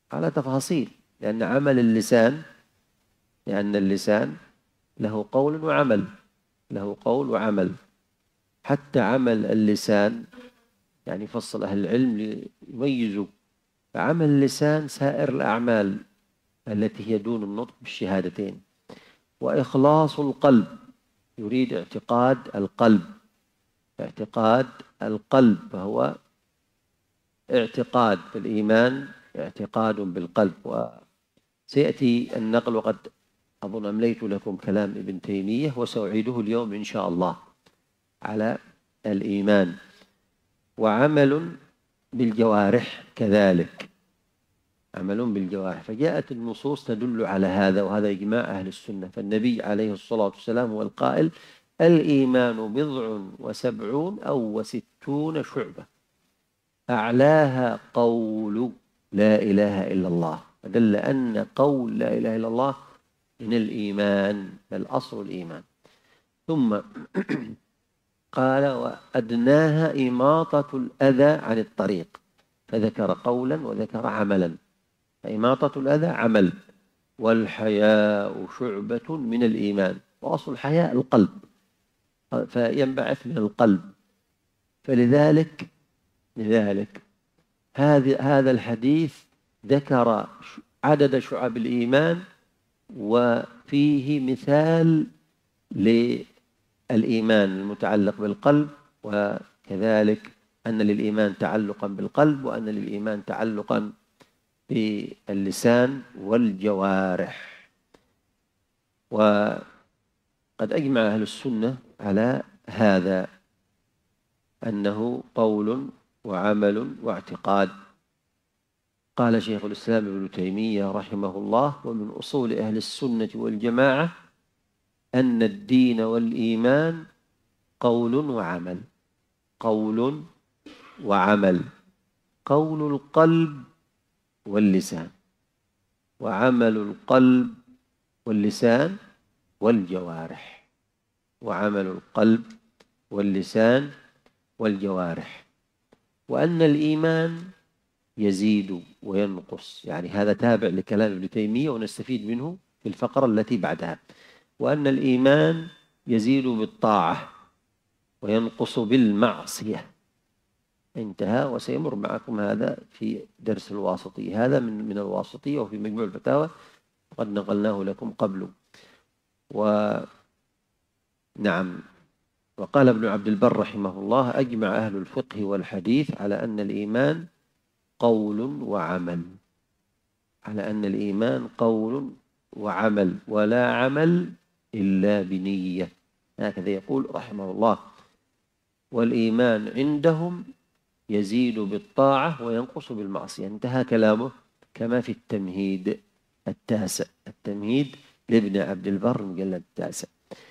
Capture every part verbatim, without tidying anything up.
على تفاصيل، لأن عمل اللسان لأن اللسان له قول وعمل له قول وعمل. حتى عمل اللسان يعني فصل أهل العلم ليميزوا عمل اللسان سائر الأعمال التي هي دون النطق بالشهادتين. وإخلاص القلب يريد اعتقاد القلب اعتقاد القلب فهو اعتقاد بالإيمان، اعتقاد بالقلب. وسيأتي النقل، وقد أظن أمليت لكم كلام ابن تيمية وسأعيده اليوم إن شاء الله على الإيمان. وعمل بالجوارح كذلك، عمل بالجوارح، فجاءت النصوص تدل على هذا، وهذا إجماع أهل السنة. فالنبي عليه الصلاة والسلام هو القائل: الإيمان بضع وسبعون أو وستون شعبة أعلاها قول لا إله إلا الله. فدل أن قول لا إله إلا الله من الإيمان، بل أصل الإيمان. ثم قال: وأدناها إماطة الأذى عن الطريق، فذكر قولا وذكر عملا. فإماطة الأذى عمل، والحياء شعبة من الإيمان، وأصل الحياء القلب، فينبعث من القلب. فلذلك لذلك هذا هذا الحديث ذكر عدد شعب الإيمان، وفيه مثال للإيمان المتعلق بالقلب، وكذلك أن للإيمان تعلقا بالقلب، وأن للإيمان تعلقا باللسان والجوارح. وقد أجمع أهل السنة على هذا، أنه قول وعمل واعتقاد. قال شيخ الإسلام ابن تيمية رحمه الله: ومن أصول أهل السنة والجماعة أن الدين والإيمان قول وعمل. قول وعمل، قول القلب واللسان، وعمل القلب واللسان والجوارح. وعمل القلب واللسان والجوارح. وأن الإيمان يزيد وينقص، يعني هذا تابع لكلام ابن تيمية ونستفيد منه في الفقرة التي بعدها. وأن الإيمان يزيد بالطاعة وينقص بالمعصية. انتهى. وسيمر معكم هذا في درس الواسطية، هذا من من الواسطية وفي مجموع الفتاوى، قد نقلناه لكم قبل. ونعم. وقال ابن عبد البر رحمه الله: أجمع أهل الفقه والحديث على أن الإيمان قول وعمل، على أن الإيمان قول وعمل، ولا عمل إلا بنية. هكذا يقول رحمه الله. والإيمان عندهم يزيد بالطاعة وينقص بالمعصية. انتهى كلامه كما في التمهيد التاسع، التمهيد لابن عبد البر مجلد التاسع.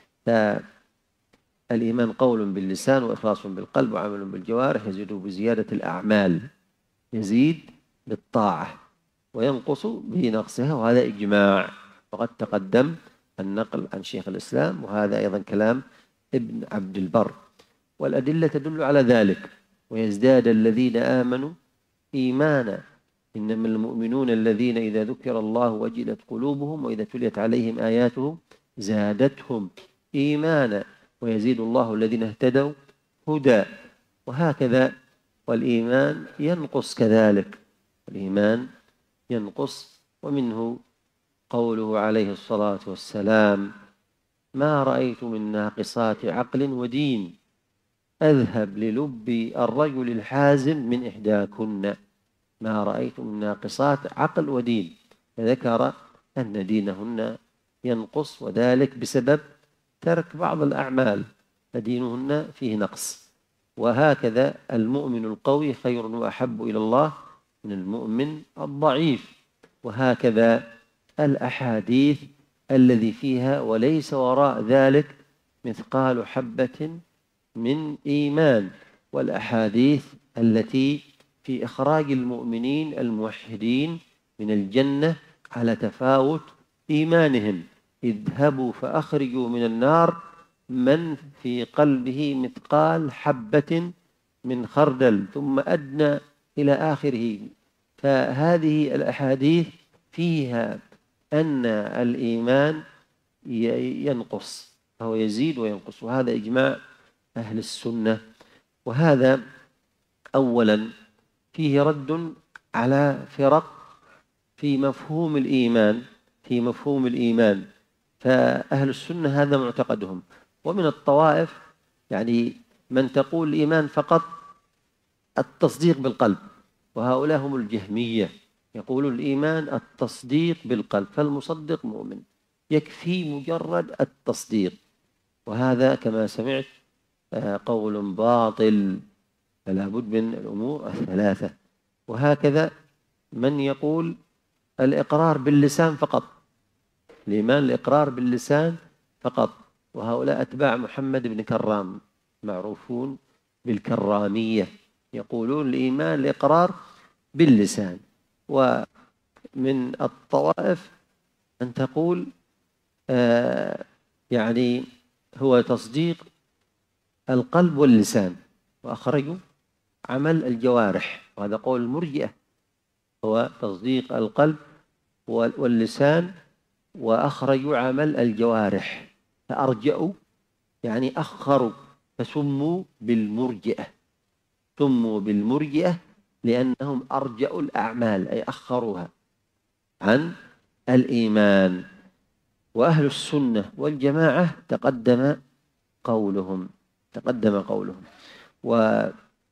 فالإيمان قول باللسان وإخلاص بالقلب وعمل بالجوارح، يزيد بزيادة الأعمال، يزيد بالطاعة وينقص بنقصها، وهذا إجماع. وقد تقدم النقل عن شيخ الإسلام، وهذا أيضا كلام ابن عبد البر. والأدلة تدل على ذلك. ويزداد الذين آمنوا إيمانا، إنما المؤمنون الذين إذا ذكر الله وجلت قلوبهم وإذا تليت عليهم آياته زادتهم إيمانا ويزيد الله الذين اهتدوا هدى. وهكذا. والإيمان ينقص كذلك، الإيمان ينقص. ومنه قوله عليه الصلاة والسلام: ما رأيت من ناقصات عقل ودين أذهب للب الرجل الحازم من إحداكن. ما رأيت من ناقصات عقل ودين، فذكر أن دينهن ينقص، وذلك بسبب ترك بعض الأعمال، فدينهن فيه نقص. وهكذا المؤمن القوي خير وأحب إلى الله من المؤمن الضعيف. وهكذا الأحاديث الذي فيها وليس وراء ذلك مثقال حبة من إيمان، والأحاديث التي في إخراج المؤمنين الموحدين من الجنة على تفاوت إيمانهم: اذهبوا فأخرجوا من النار من في قلبه مثقال حبة من خردل ثم أدنى إلى آخره. فهذه الأحاديث فيها أن الإيمان ينقص، فهو يزيد وينقص، وهذا إجماع أهل السنة. وهذا أولا فيه رد على فرق في مفهوم الإيمان في مفهوم الإيمان فأهل السنة هذا معتقدهم. ومن الطوائف يعني من تقول الإيمان فقط التصديق بالقلب، وهؤلاء هم الجهمية، يقولون الإيمان التصديق بالقلب، فالمصدق مؤمن، يكفي مجرد التصديق. وهذا كما سمعت قول باطل، فلا بد من الأمور الثلاثة. وهكذا من يقول الإقرار باللسان فقط، الإيمان الإقرار باللسان فقط، وهؤلاء أتباع محمد بن كرام معروفون بالكرامية، يقولون الإيمان الإقرار باللسان. ومن الطوائف أن تقول آه يعني هو تصديق القلب واللسان، وأخرجوا عمل الجوارح، وهذا قول المرجئة، هو تصديق القلب واللسان وأخرجوا عمل الجوارح، فأرجأوا يعني أخروا، فسموا بالمرجئة، سموا بالمرجئة لأنهم أرجأوا الأعمال، أي أخروها عن الإيمان. وأهل السنة والجماعة تقدم قولهم تقدم قولهم وأيضا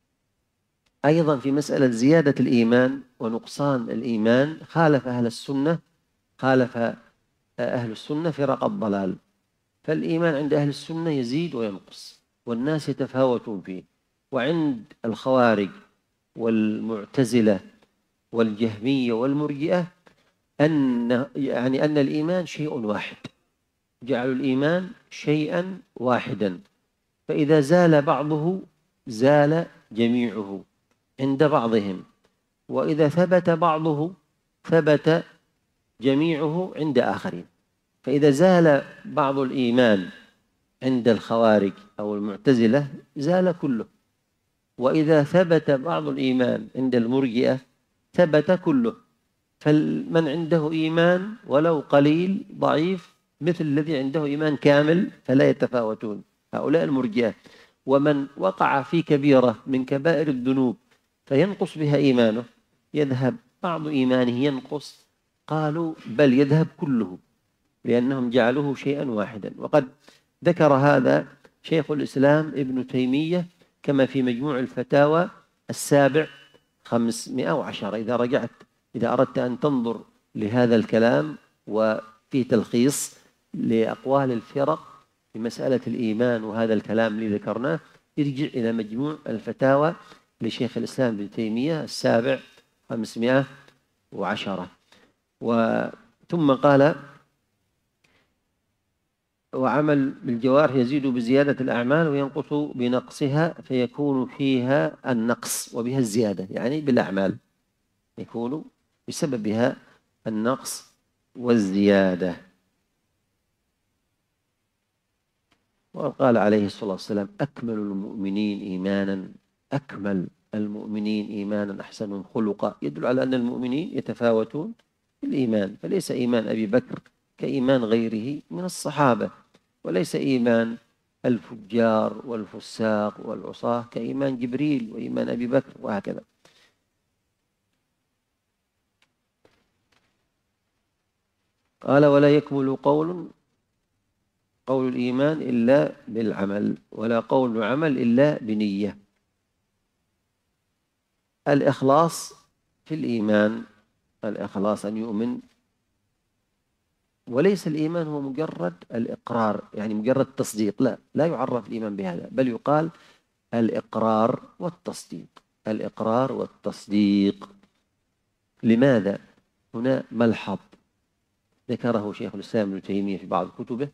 في مسألة زيادة الإيمان ونقصان الإيمان خالف أهل السنة خالف أهل السنة فرق الضلال. فالإيمان عند أهل السنة يزيد وينقص، والناس يتفاوتون فيه. وعند الخوارج والمعتزلة والجهمية والمرجئة أن يعني أن الإيمان شيء واحد، جعلوا الإيمان شيئا واحدا، فإذا زال بعضه زال جميعه عند بعضهم، وإذا ثبت بعضه ثبت جميعه عند آخرين. فإذا زال بعض الإيمان عند الخوارج أو المعتزلة زال كله، وإذا ثبت بعض الإيمان عند المرجئة ثبت كله. فمن عنده إيمان ولو قليل ضعيف مثل الذي عنده إيمان كامل فلا يتفاوتون، هؤلاء المرجئة. ومن وقع في كبيرة من كبائر الذنوب فينقص بها إيمانه، يذهب بعض إيمانه ينقص، قالوا بل يذهب كله، لأنهم جعلوه شيئا واحدا. وقد ذكر هذا شيخ الإسلام ابن تيمية كما في مجموع الفتاوى السابع خمسمائة وعشرة. إذا رجعت إذا أردت أن تنظر لهذا الكلام وفي تلخيص لأقوال الفرق في مسألة الإيمان وهذا الكلام اللي ذكرناه، ارجع إلى مجموع الفتاوى لشيخ الإسلام ابن تيمية السابع خمسمائة وعشرة. وثم قال وعمل بالجوارح يزيد بزيادة الأعمال وينقص بنقصها، فيكون فيها النقص وبها الزيادة، يعني بالأعمال يكون بسببها النقص والزيادة. وقال عليه الصلاة والسلام أكمل المؤمنين إيمانا أكمل المؤمنين إيمانا أحسنهم خلقا، يدل على أن المؤمنين يتفاوتون في الإيمان، فليس إيمان أبي بكر كإيمان غيره من الصحابة، وليس إيمان الفجار والفساق والعصاة كإيمان جبريل وإيمان أبي بكر، وهكذا. قال ولا يكمل قول قول الإيمان إلا بالعمل، ولا قول عمل إلا بنية. الإخلاص في الإيمان، الإخلاص أن يؤمن، وليس الإيمان هو مجرد الإقرار يعني مجرد تصديق، لا لا يعرف الإيمان بهذا، بل يقال الإقرار والتصديق، الإقرار والتصديق. لماذا؟ هنا ملحظ ذكره شيخ الإسلام ابن تيمية في بعض كتبه،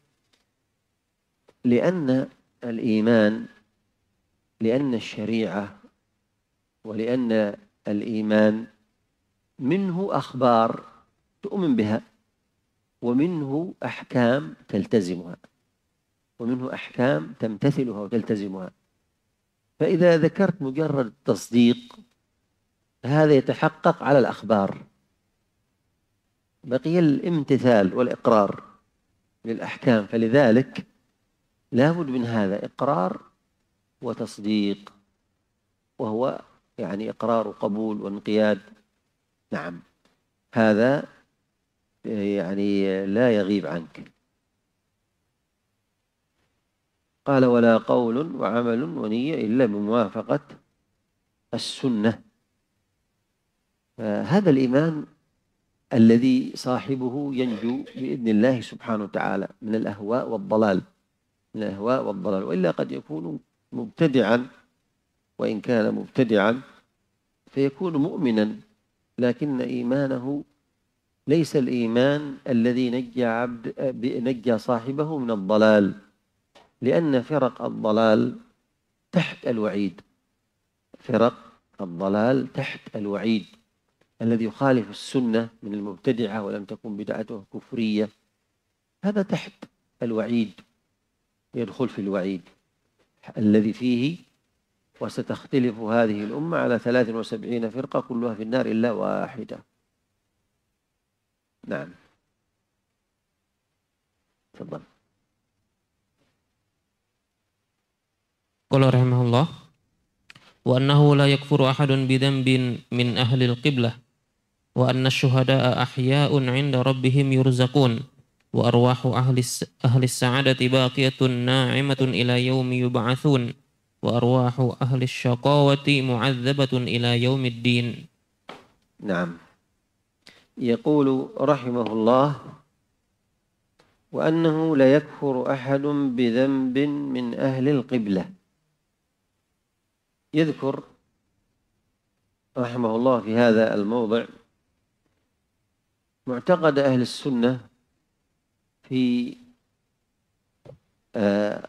لأن الإيمان لأن الشريعة ولأن الإيمان منه أخبار تؤمن بها، ومنه أحكام تلتزمها، ومنه أحكام تمتثلها وتلتزمها. فإذا ذكرت مجرد التصديق هذا يتحقق على الأخبار. بقي الامتثال والإقرار للأحكام، فلذلك لا بد من هذا، إقرار وتصديق، وهو يعني إقرار وقبول وانقياد. نعم، هذا يعني لا يغيب عنك. قال: ولا قول وعمل ونية إلا بموافقة السنة. هذا الإيمان الذي صاحبه ينجو بإذن الله سبحانه وتعالى من الأهواء والضلال، من الأهواء والضلال، وإلا قد يكون مبتدعا، وإن كان مبتدعا فيكون مؤمنا، لكن إيمانه ليس الإيمان الذي نجى عبد نجى صاحبه من الضلال، لأن فرق الضلال تحت الوعيد. فرق الضلال تحت الوعيد. الذي يخالف السنة من المبتدعة ولم تكن بدعته كفرية، هذا تحت الوعيد، يدخل في الوعيد الذي فيه: وستختلف هذه الأمة على ثلاث وسبعين فرقة كلها في النار إلا واحدة. نعم، تفضل. قال رحمه الله: وأنه لا يكفر أحد بذنب من أهل القبلة، وأن الشهداء أحياء عند ربهم يرزقون، وأرواح أهل أهل السعادة باقية ناعمة إلى يوم يبعثون، وأرواح أهل الشقاوة معذبة إلى يوم الدين. نعم، يقول رحمه الله: وأنه لا يكفر أحد بذنب من أهل القبلة. يذكر رحمه الله في هذا الموضع معتقد أهل السنة في آه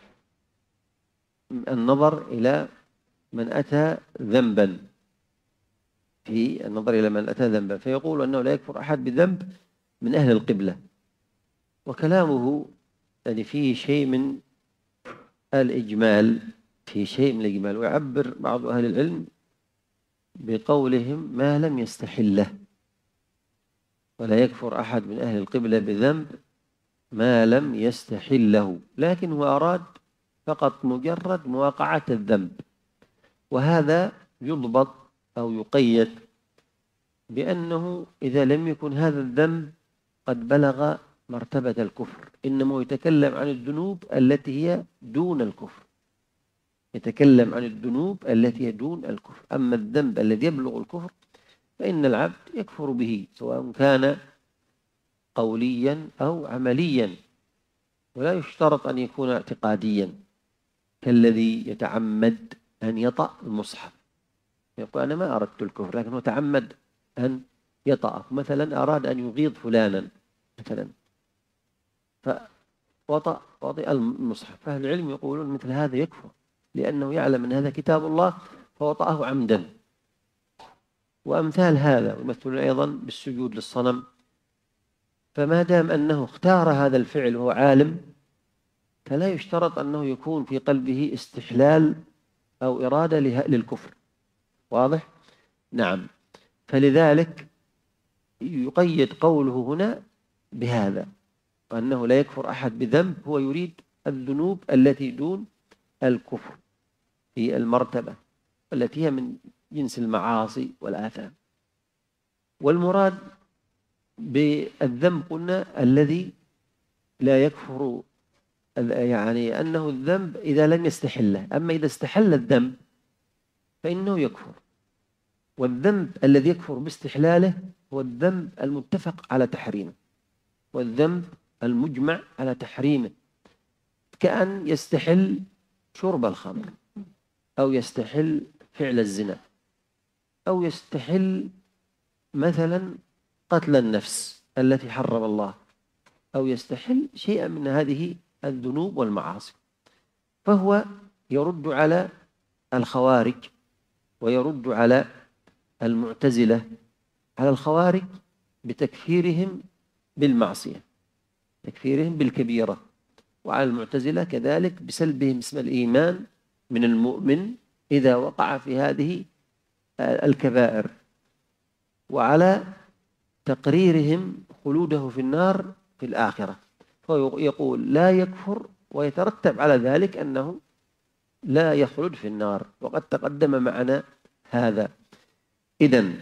النظر إلى من أتى ذنبا، في النظر إلى من أتى ذنبا، فيقول أنه لا يكفر أحد بذنب من أهل القبلة. وكلامه يعني فيه شيء من الإجمال، فيه شيء من الإجمال، ويعبر بعض أهل العلم بقولهم: ما لم يستحله. ولا يكفر أحد من أهل القبلة بذنب ما لم يستحله، لكن هو أراد فقط مجرد مواقعة الذنب، وهذا يضبط أو يقيد بأنه إذا لم يكن هذا الذنب قد بلغ مرتبة الكفر، إنما يتكلم عن الذنوب التي هي دون الكفر، يتكلم عن الذنوب التي هي دون الكفر. أما الذنب الذي يبلغ الكفر فإن العبد يكفر به، سواء كان قوليا أو عمليا، ولا يشترط أن يكون اعتقاديا، كالذي يتعمد أن يطأ المصحف، يقول: أنا ما أردت الكفر، لكن هو تعمد أن يطأ. مثلا أراد أن يغيظ فلانا مثلا فوطأ وطئ المصحف، فأهل العلم يقولون مثل هذا يكفر، لأنه يعلم أن هذا كتاب الله فوطأه عمدا. وأمثال هذا، ويمثلون أيضا بالسجود للصنم. فما دام أنه اختار هذا الفعل وهو عالم، فلا يشترط أنه يكون في قلبه استحلال أو إرادة للكفر. واضح؟ نعم. فلذلك يقيد قوله هنا بهذا، وأنه لا يكفر أحد بذنب، هو يريد الذنوب التي دون الكفر في المرتبة التي هي من جنس المعاصي والآثام. والمراد بالذنب قلنا الذي لا يكفر، يعني أنه الذنب إذا لم يستحله، أما إذا استحل الذنب فإنه يكفر. والذنب الذي يكفر باستحلاله هو الذنب المتفق على تحريمه، والذنب المجمع على تحريمه، كأن يستحل شرب الخمر، أو يستحل فعل الزنا، أو يستحل مثلا قتل النفس التي حرم الله، أو يستحل شيئا من هذه الذنوب والمعاصي. فهو يرد على الخوارج ويرد على المعتزلة. على الخوارج بتكفيرهم بالمعصية، تكفيرهم بالكبيرة، وعلى المعتزلة كذلك بسلبهم اسم الإيمان من المؤمن إذا وقع في هذه الكبائر. وعلى تقريرهم خلوده في النار في الآخرة. فيقول لا يكفر ويترتب على ذلك أنه لا يخلد في النار، وقد تقدم معنا هذا. إذن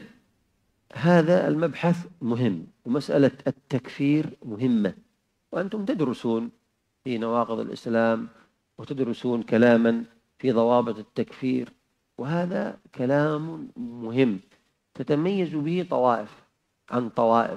هذا المبحث مهم، ومسألة التكفير مهمة، وأنتم تدرسون في نواقض الإسلام وتدرسون كلاما في ضوابط التكفير، وهذا كلام مهم تتميز به طوائف عن طوائف.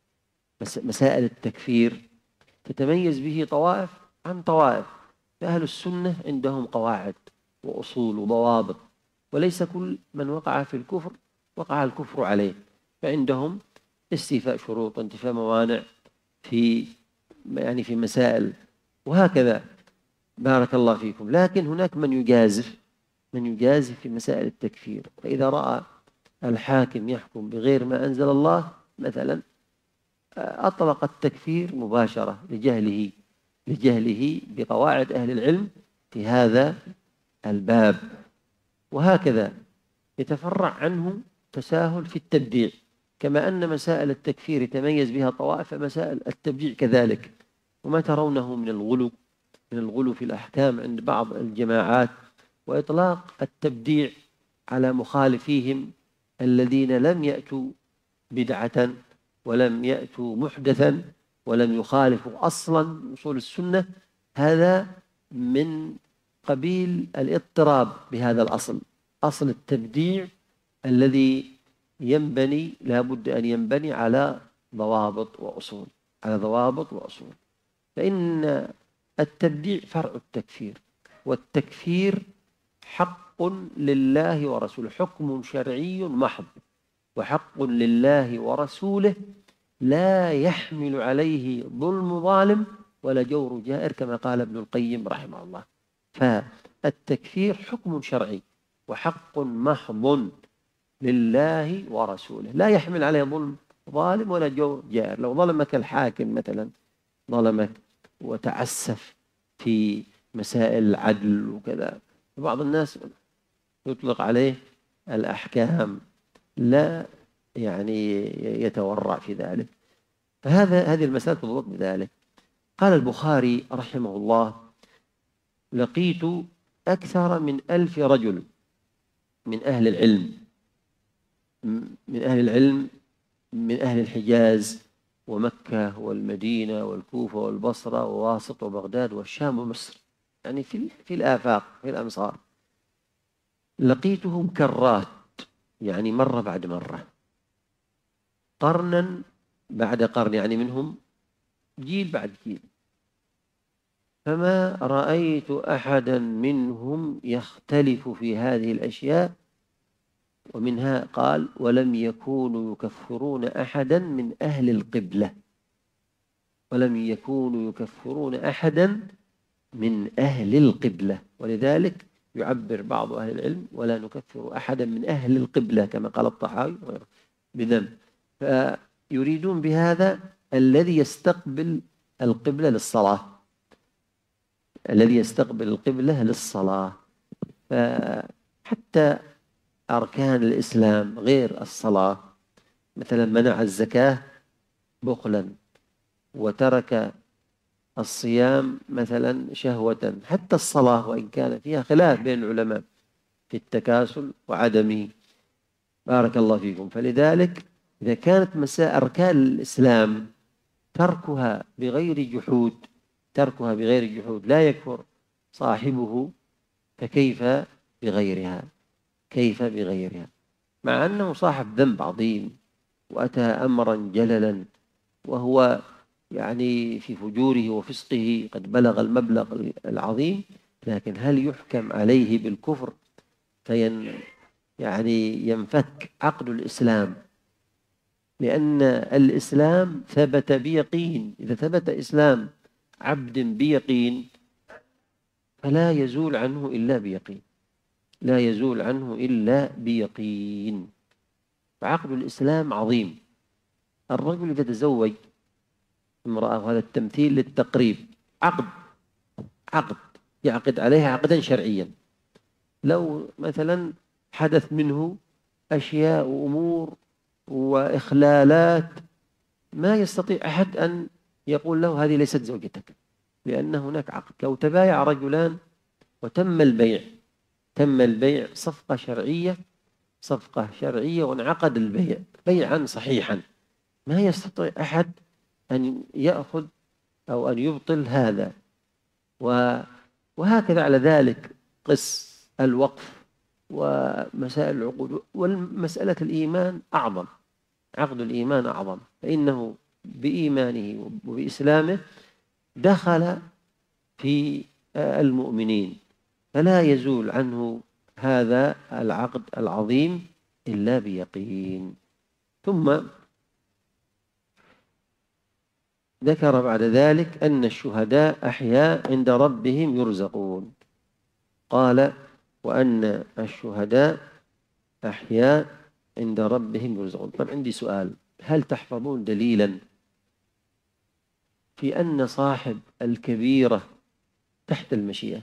مسائل التكفير تتميز به طوائف عن طوائف. فأهل السنة عندهم قواعد وأصول وضوابط، وليس كل من وقع في الكفر وقع الكفر عليه، فعندهم استيفاء شروط وانتفاء موانع في يعني في مسائل، وهكذا. بارك الله فيكم. لكن هناك من يجازف من يجازف في مسائل التكفير، فإذا رأى الحاكم يحكم بغير ما أنزل الله مثلا أطلق التكفير مباشرة لجهله لجهله بقواعد أهل العلم في هذا الباب. وهكذا يتفرع عنه تساهل في التبديع، كما أن مسائل التكفير يتميز بها طوائف، فمسائل التبديع كذلك. وما ترونه من الغلو من الغلو في الأحكام عند بعض الجماعات، وإطلاق التبديع على مخالفيهم الذين لم يأتوا بدعة ولم يأتوا محدثا ولم يخالفوا أصلا أصول السنة، هذا من قبيل الاضطراب بهذا الأصل، أصل التبديع الذي ينبني لابد أن ينبني على ضوابط وأصول على ضوابط وأصول. فإن التبديع فرع التكفير، والتكفير حق لله ورسوله، حكم شرعي محض، وحق لله ورسوله لا يحمل عليه ظلم ظالم ولا جور جائر، كما قال ابن القيم رحمه الله. فالتكفير حكم شرعي وحق محض لله ورسوله، لا يحمل عليه ظلم ظالم ولا جور جائر. لو ظلمك الحاكم مثلا، ظلمك وتعسف في مسائل العدل وكذا، بعض الناس يطلق عليه الأحكام، لا يعني يتورع في ذلك. فهذا هذه المسألة تضبط بذلك. قال البخاري رحمه الله: لقيت أكثر من ألف رجل من أهل العلم من أهل العلم من أهل الحجاز ومكة والمدينة والكوفة والبصرة وواسط وبغداد والشام ومصر، يعني في في الآفاق في الأمصار. لقيتهم كرات، يعني مرة بعد مرة، قرنا بعد قرن، يعني منهم جيل بعد جيل، فما رأيت أحدا منهم يختلف في هذه الأشياء. ومنها قال: ولم يكونوا يكفرون أحدا من أهل القبلة ولم يكونوا يكفرون أحدا من أهل القبلة ولذلك يعبر بعض أهل العلم: ولا نكفر أحدا من أهل القبلة، كما قال الطحاوي بذنب. فيريدون بهذا الذي يستقبل القبلة للصلاة الذي يستقبل القبلة للصلاة. فحتى أركان الإسلام غير الصلاة، مثلا منع الزكاة بخلا، وترك الصيام مثلا شهوة، حتى الصلاة وإن كان فيها خلاف بين العلماء في التكاسل وعدمه. بارك الله فيكم. فلذلك إذا كانت مسائل أركان الإسلام تركها بغير جحود تركها بغير جحود لا يكفر صاحبه، فكيف بغيرها كيف بغيرها مع أنه صاحب ذنب عظيم وأتى أمرا جللا، وهو يعني في فجوره وفسقه قد بلغ المبلغ العظيم، لكن هل يحكم عليه بالكفر فين يعني ينفك عقد الإسلام؟ لأن الإسلام ثبت بيقين. إذا ثبت إسلام عبد بيقين فلا يزول عنه إلا بيقين لا يزول عنه إلا بيقين. فعقد الإسلام عظيم. الرجل إذا تزوج امرأة، وهذا التمثيل للتقريب، عقد عقد يعقد عليها عقدا شرعيا. لو مثلا حدث منه أشياء وأمور وإخلالات ما يستطيع أحد أن يقول له هذه ليست زوجتك، لأن هناك عقد. لو تبايع رجلان وتم البيع، تم البيع صفقة شرعية، صفقة شرعية وانعقد البيع بيعا صحيحا، ما يستطيع أحد أن يأخذ أو أن يبطل هذا. وهكذا على ذلك قس الوقف ومسائل العقود. والمسألة الإيمان أعظم، عقد الإيمان أعظم، فإنه بإيمانه وبإسلامه دخل في المؤمنين، فلا يزول عنه هذا العقد العظيم إلا بيقين. ثم ذكر بعد ذلك أن الشهداء أحياء عند ربهم يرزقون. قال وأن الشهداء أحياء عند ربهم يرزقون. طب عندي سؤال، هل تحفظون دليلا في أن صاحب الكبيرة تحت المشيئة؟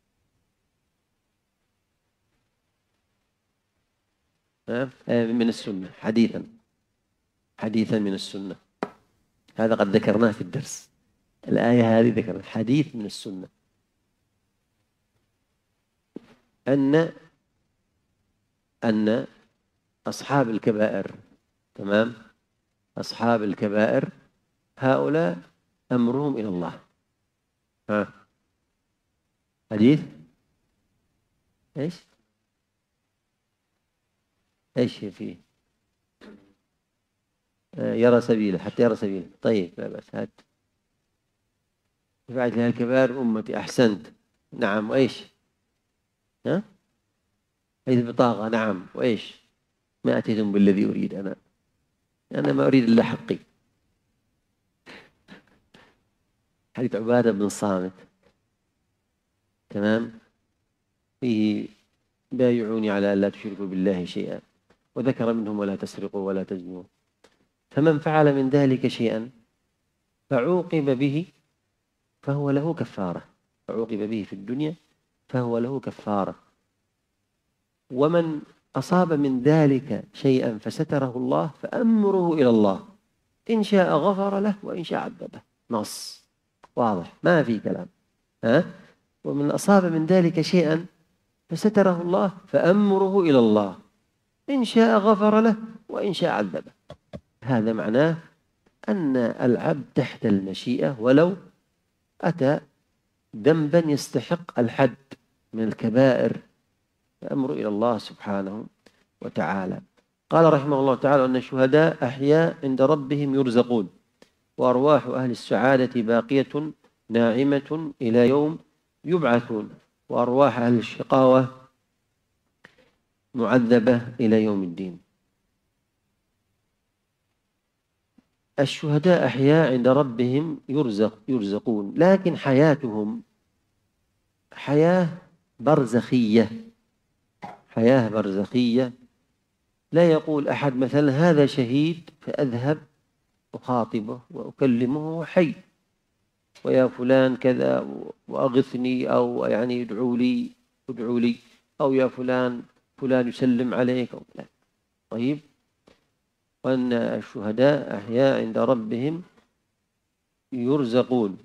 من السنة، حديثا حديثا من السنة، هذا قد ذكرناه في الدرس، الآية هذه ذكرنا حديث من السنة أن أن أصحاب الكبائر، تمام، أصحاب الكبائر هؤلاء أمرهم إلى الله. ها حديث إيش إيش فيه؟ يرى سبيله، حتى يرى سبيله. طيب لا بأس، هات فعلت لها الكبائر أمتي. أحسنت، نعم. وإيش؟ ها هذه البطاقة، نعم. وإيش؟ ما أتيتم بالذي أريد أنا، أنا ما أريد إلا حقي. حديث عبادة بن صامت، تمام، فيه بايعوني على أن لا تشركوا بالله شيئا، وذكر منهم ولا تسرقوا ولا تزنوا. فمن فعل من ذلك شيئا فعوقب به فهو له كفارة، فعوقب به في الدنيا فهو له كفارة. ومن أصاب من ذلك شيئا فستره الله فأمره إلى الله، إن شاء غفر له وإن شاء عذبه. نص واضح، ما في كلام. ها؟ ومن أصاب من ذلك شيئا فستره الله فأمره إلى الله، إن شاء غفر له وإن شاء عذبه. هذا معناه أن العبد تحت المشيئة، ولو أتى ذنبا يستحق الحد من الكبائر فأمره إلى الله سبحانه وتعالى. قال رحمه الله تعالى أن الشهداء أحياء عند ربهم يرزقون، وأرواح أهل السعادة باقية ناعمة إلى يوم يبعثون، وأرواح أهل الشقاوة معذبة إلى يوم الدين. الشهداء أحياء عند ربهم يرزق يرزقون، لكن حياتهم حياة برزخية، حياة برزخية. لا يقول أحد مثلا هذا شهيد فأذهب أخاطبه وأكلمه حي، ويا فلان كذا وأغثني، أو يعني ادعوا لي ادعوا لي، أو يا فلان فلان يسلم عليك، أو لا. طيب، وأن الشهداء أحياء عند ربهم يرزقون.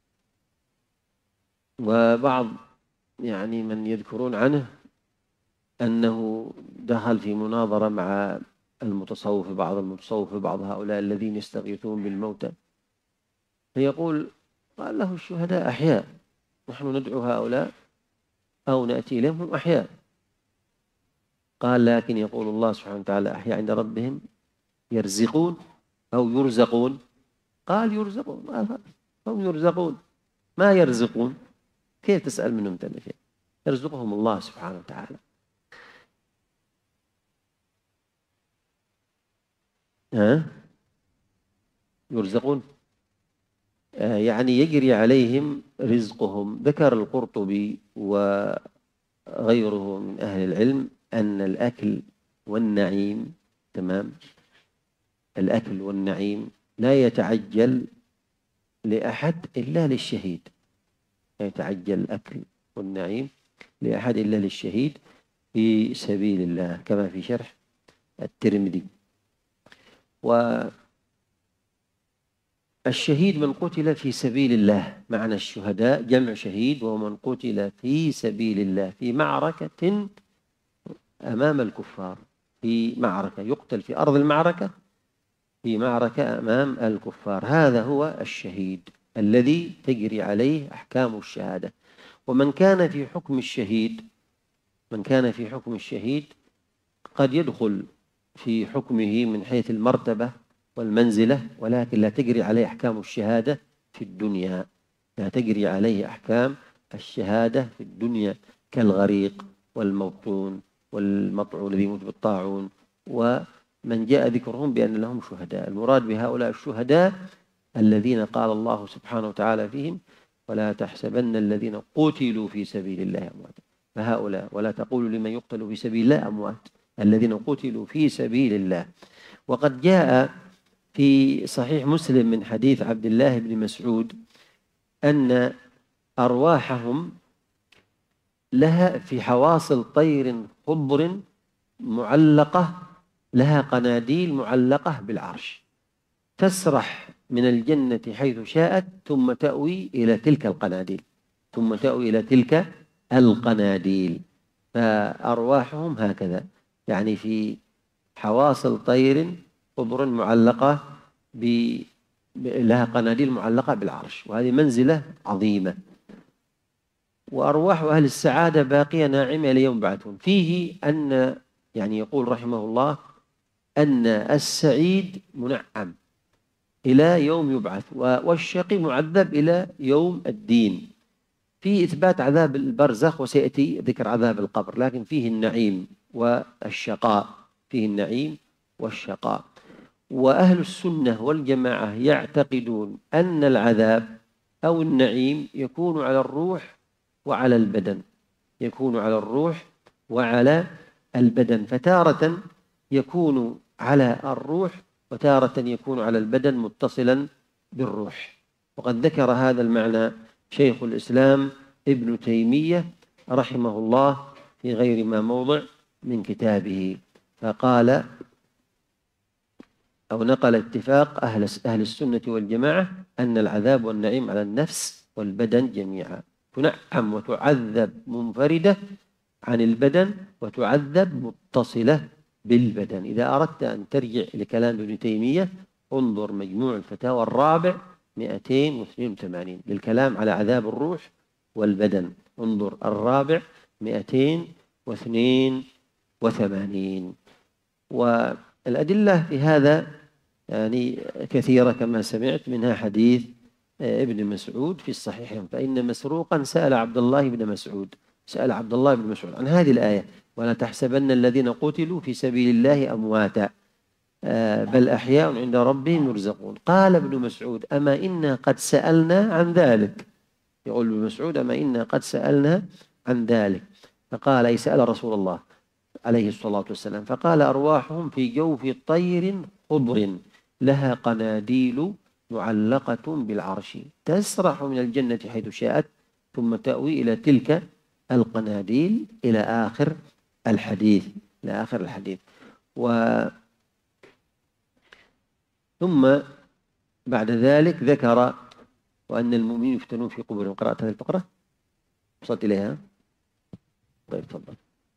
وبعض يعني من يذكرون عنه أنه دخل في مناظرة مع المتصوف، بعض المتصوف، بعض هؤلاء الذين يستغيثون بالموتى، فيقول قال له الشهداء أحياء، نحن ندعو هؤلاء أو نأتي إليهم هم أحياء. قال لكن يقول الله سبحانه وتعالى أحياء عند ربهم يرزقون أو يرزقون. قال يرزقون، هم يرزقون ما يرزقون. كيف تسأل منهم تنفي؟ يرزقهم الله سبحانه وتعالى. ها يرزقون آه يعني يجري عليهم رزقهم. ذكر القرطبي وغيره من أهل العلم أن الأكل والنعيم، تمام، الأكل والنعيم لا يتعجل لأحد إلا للشهيد، لا يتعجل الأكل والنعيم لأحد إلا للشهيد في سبيل الله، كما في شرح الترمذي. والشهيد من قتل في سبيل الله، معنى الشهداء جمع شهيد، ومن قتل في سبيل الله في معركة أمام الكفار، في معركة يقتل في أرض المعركة، في معركة أمام الكفار، هذا هو الشهيد الذي تجري عليه أحكام الشهادة. ومن كان في حكم الشهيد من كان في حكم الشهيد قد يدخل في حكمه من حيث المرتبة والمنزلة، ولكن لا تجري عليه أحكام الشهادة في الدنيا، لا تجري عليه أحكام الشهادة في الدنيا، كالغريق والموطون والمطعون الذي يموت بالطاعون، ومن جاء ذكرهم بأن لهم شهداء. المراد بهؤلاء الشهداء الذين قال الله سبحانه وتعالى فيهم: ولا تحسبن الذين قتلوا في سبيل الله أمواتا. فهؤلاء، ولا تقولوا لمن يقتل في سبيل الله أموات، الذين قتلوا في سبيل الله. وقد جاء في صحيح مسلم من حديث عبد الله بن مسعود أن أرواحهم لها في حواصل طير خضر معلقة، لها قناديل معلقة بالعرش، تسرح من الجنة حيث شاءت ثم تأوي إلى تلك القناديل ثم تأوي إلى تلك القناديل. فأرواحهم هكذا، يعني في حواصل طير خضر معلقة ب... لها قناديل معلقة بالعرش، وهذه منزلة عظيمة. وأرواح أهل السعادة باقية ناعمة ليوم يبعثون فيه، أن يعني يقول رحمه الله أن السعيد منعم إلى يوم يبعث، والشقي معذب إلى يوم الدين. فيه إثبات عذاب البرزخ، وسيأتي ذكر عذاب القبر، لكن فيه النعيم والشقاء، فيه النعيم والشقاء. وأهل السنة والجماعة يعتقدون أن العذاب أو النعيم يكون على الروح وعلى البدن، يكون على الروح وعلى البدن، فتارة يكون على الروح وتارة يكون على البدن متصلا بالروح. وقد ذكر هذا المعنى شيخ الإسلام ابن تيمية رحمه الله في غير ما موضع من كتابه، فقال أو نقل اتفاق أهل أهل السنة والجماعة أن العذاب والنعيم على النفس والبدن جميعا، تنعم وتعذب منفردة عن البدن وتعذب متصلة بالبدن. إذا أردت أن ترجع لكلام ابن تيمية انظر مجموع الفتاوى الرابع مئتين واثنين وثمانين للكلام على عذاب الروح والبدن، انظر الرابع مئتين واثنين وثمانين. والأدلة في هذا يعني كثيرة كما سمعت، منها حديث ابن مسعود في الصحيحين: فإن مسروقا سأل عبد الله بن مسعود سأل عبد الله بن مسعود عن هذه الآية: ولا تحسبن الذين قتلوا في سبيل الله أمواتا بل أحياء عند ربهم يرزقون. قال ابن مسعود: أما إنا قد سألنا عن ذلك. يقول ابن مسعود: أما إنا قد سألنا عن ذلك. فقال: أي سأل رسول الله عليه الصلاة والسلام، فقال: أرواحهم في جوف طير خضر لها قناديل معلقة بالعرش تسرح من الجنة حيث شاءت ثم تأوي إلى تلك القناديل إلى آخر الحديث إلى آخر الحديث. و ثم بعد ذلك ذكر: وأن المؤمنين يفتنون في قبورهم. قرأت هذه الفقرة؟ وصلت إليها؟ طيب تفضل.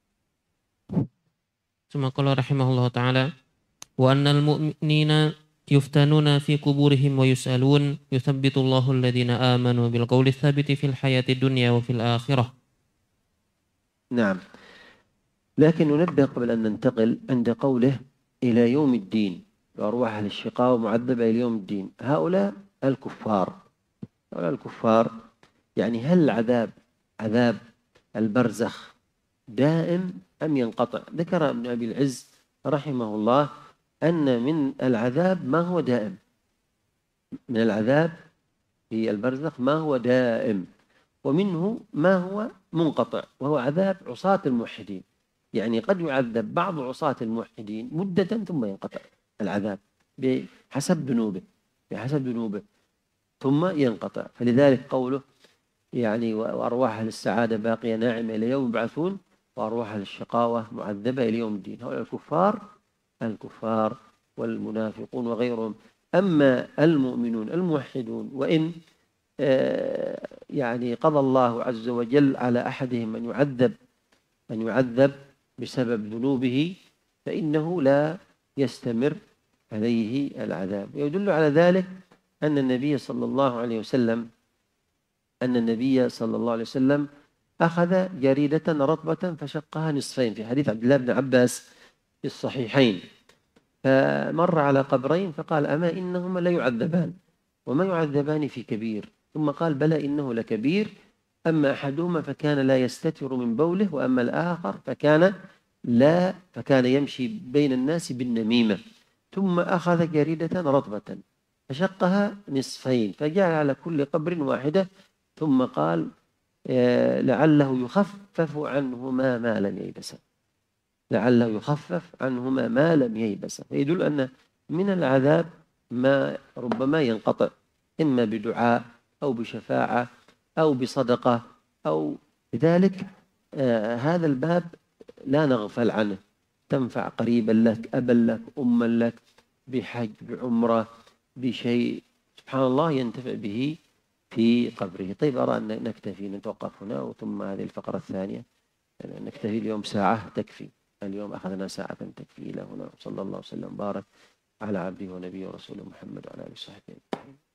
ثم قال رحمه الله تعالى: وأن المؤمنين يفتنون في قبورهم ويسألون يثبت الله الذين آمنوا بالقول الثابت في الحياة الدنيا وفي الآخرة. نعم، لكن ننبه قبل أن ننتقل عند قوله إلى يوم الدين وأرواح أهل الشقاء ومعذبة إلى يوم الدين. هؤلاء الكفار هؤلاء الكفار يعني هل العذاب عذاب البرزخ دائم أم ينقطع؟ ذكر ابن أبي العز رحمه الله أن من العذاب ما هو دائم، من العذاب في البرزخ ما هو دائم، ومنه ما هو منقطع، وهو عذاب عصاة الموحدين. يعني قد يعذب بعض عصاة الموحدين مدة ثم ينقطع العذاب بحسب ذنوبه بحسب ذنوبه ثم ينقطع. فلذلك قوله يعني وأرواح أهل السعادة باقية ناعمة إلى يوم يبعثون، وأرواح أهل الشقاوة معذبة إلى يوم الدين. هؤلاء الكفار الكفار والمنافقون وغيرهم. أما المؤمنون الموحدون وإن يعني قضى الله عز وجل على أحدهم أن يعذب أن يعذب بسبب ذنوبه فإنه لا يستمر عليه العذاب. ويدل على ذلك أن النبي صلى الله عليه وسلم أن النبي صلى الله عليه وسلم أخذ جريدة رطبة فشقها نصفين في حديث عبد الله بن عباس في الصحيحين، فمر على قبرين فقال أما إنهما لا يعذبان وما يعذبان في كبير، ثم قال بلى إنه لكبير، أما أحدهما فكان لا يستتر من بوله وأما الآخر فكان لا فكان يمشي بين الناس بالنميمة. ثم أخذ جريدة رطبة فشقها نصفين فجعل على كل قبر واحدة، ثم قال لعله يخفف عنهما ما لم ييبسا لعله يخفف عنهما ما لم ييبسا فيدل أن من العذاب ما ربما ينقطع إما بدعاء أو بشفاعة أو بصدقة أو لذلك آه هذا الباب لا نغفل عنه، تنفع قريبا لك أبا لك أما لك بحج بعمرة بشيء سبحان الله ينتفع به في قبره. طيب أرى أن نكتفي نتوقف هنا ثم هذه الفقرة الثانية نكتفي اليوم ساعة تكفي، اليوم أخذنا ساعة تكفي إلى هنا. صلى الله وسلم بارك على عبده ونبيه ورسوله محمد وعلى آله وصحبه.